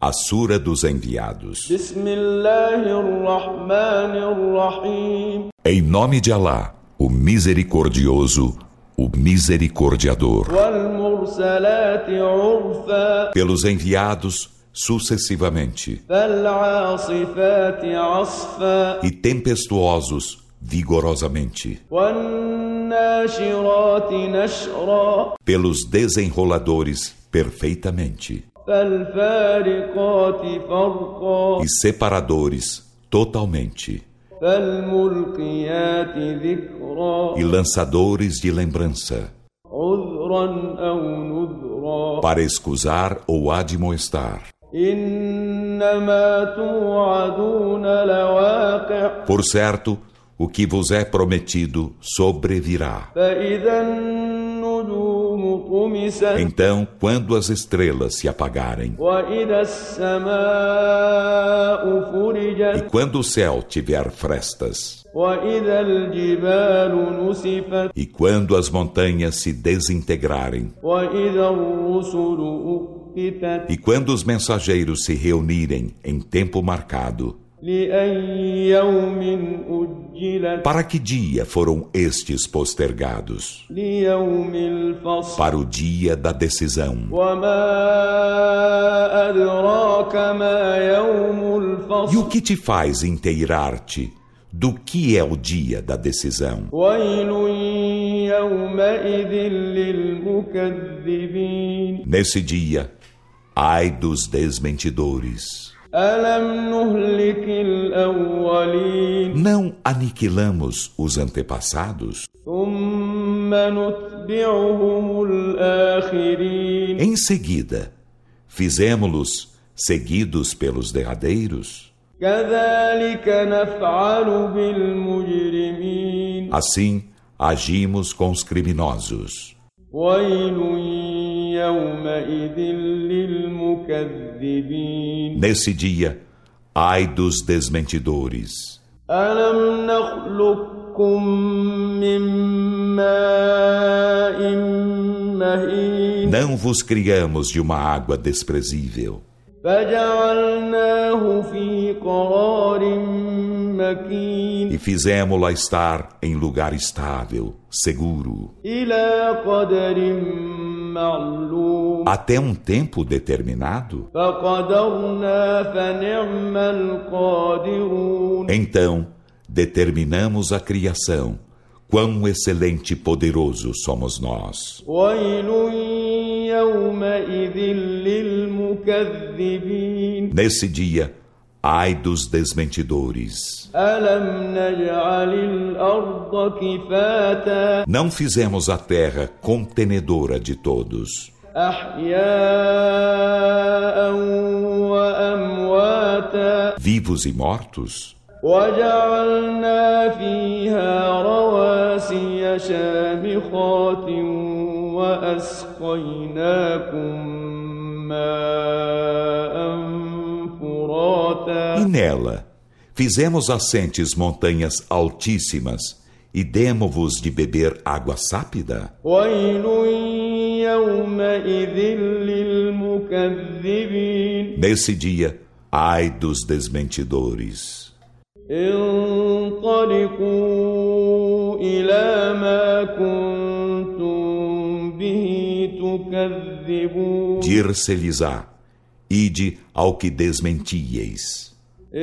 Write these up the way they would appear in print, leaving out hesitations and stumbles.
A Sura dos Enviados. Em nome de Alá, o Misericordioso, o Misericordiador. Pelos enviados sucessivamente. E tempestuosos vigorosamente. Pelos desenroladores perfeitamente. E separadores totalmente. E lançadores de lembrança, para escusar ou admoestar. Por certo, o que vos é prometido sobrevirá. Então, quando as estrelas se apagarem, e quando o céu tiver frestas, e quando as montanhas se desintegrarem, e quando os mensageiros se reunirem em tempo marcado, para que dia foram estes postergados? Para o dia da decisão. E o que te faz inteirar-te do que é o dia da decisão? Nesse dia, ai dos desmentidores. Não aniquilamos os antepassados? Em seguida, fizemos-los seguidos pelos derradeiros? Assim, agimos com os criminosos. Nesse dia, ai dos desmentidores. Não vos criamos de uma água desprezível e fizemo-la estar em lugar estável, seguro, até um tempo determinado. Então, determinamos a criação. Quão excelente e poderoso somos nós. Nesse dia, ai dos desmentidores. Não fizemos a terra contenedora de todos, vivos e mortos? وجعلنا فيها رواسي شامخات وأسقيناكم ماء فراتا. E nela fizemos assentes montanhas altíssimas e demo-vos de beber água sápida. ويل يومئذ للمكذبين. Nesse dia, ai dos desmentidores. انطلقوا إلى ما كنتم به تكذبون. Dir-se-lhes-á, ide ao que desmentieis.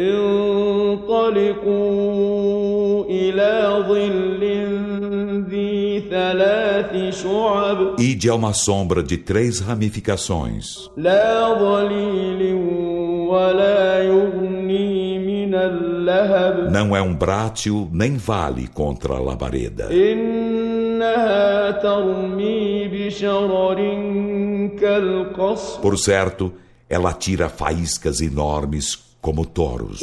انطلقوا إلى ظل ذي ثلاث شعب. Ide a uma sombra de 3 ramificações. لا ظليل ولا يغني. Não é um brátil nem vale contra a labareda. Por certo, ela tira faíscas enormes como touros,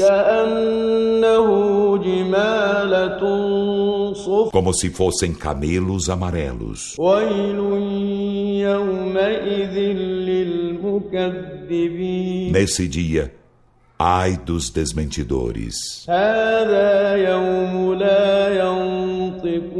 como se fossem camelos amarelos. Nesse dia, ai dos desmentidores.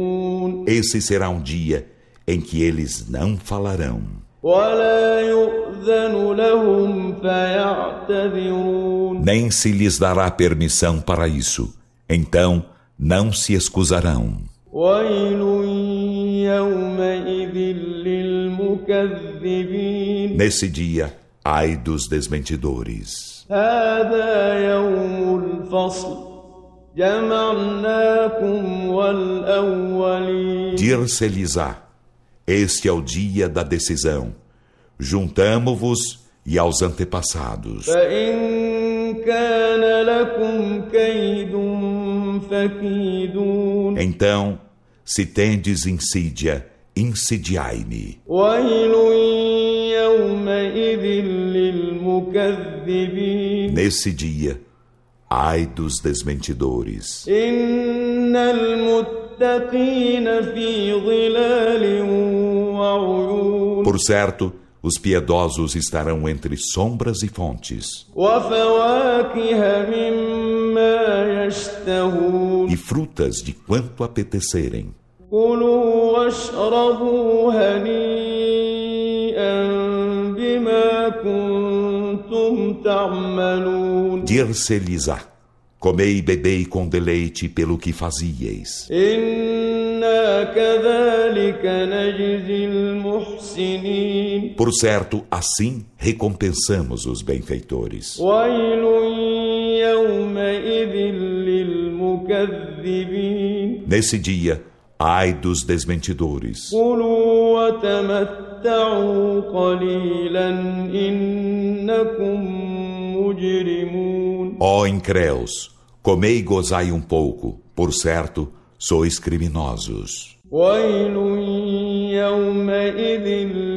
Esse será um dia em que eles não falarão. يؤذن لهم فيعتذرون Nem se lhes dará permissão para isso. Então não se excusarão. ويل يومئذ للمكذبين Nesse dia, ai dos desmentidores. هذا يوم الفصل جمعناكم والأولين Dir-se-lhes-á: este é o dia da decisão. Juntamo-vos e aos antepassados. فإن كان لكم كيد فكيدون Então, se tendes insídia, insidiai-me. ويل يومئذ للمكذبين Nesse dia, ai dos desmentidores. إن المتقين في ظلال وعيون Por certo, os piedosos estarão entre sombras e fontes, وفواكه مما يشتهون e frutas de quanto apetecerem. كلوا واشربوا هنيئا بما كنتم تعملون Dir-se-lhes-á: comei e bebei com deleite pelo que fazieis. إنا كذلك نجزي المحسنين Por certo, assim recompensamos os benfeitores. ويل يومئذ للمكذبين Nesse dia, ai dos desmentidores. كلوا وتمتعوا قليلا إنكم مجرمون Ó incréus, comei e gozai um pouco, por certo, sois criminosos. ويل يومئذ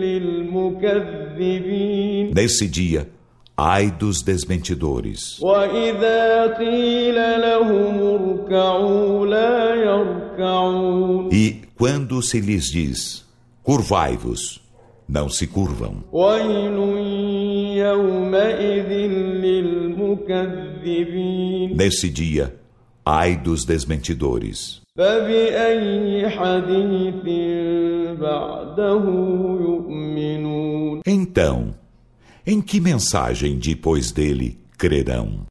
للمكذبين Nesse dia, ai dos desmentidores. وإذا قيل لهم اركعوا لا يركعون E quando se lhes diz, curvai-vos, não se curvam. ويل يومئذ للمكذبين Nesse dia, ai dos desmentidores. فبأي حديث بعده يؤمنون Então, em que mensagem depois dele crerão?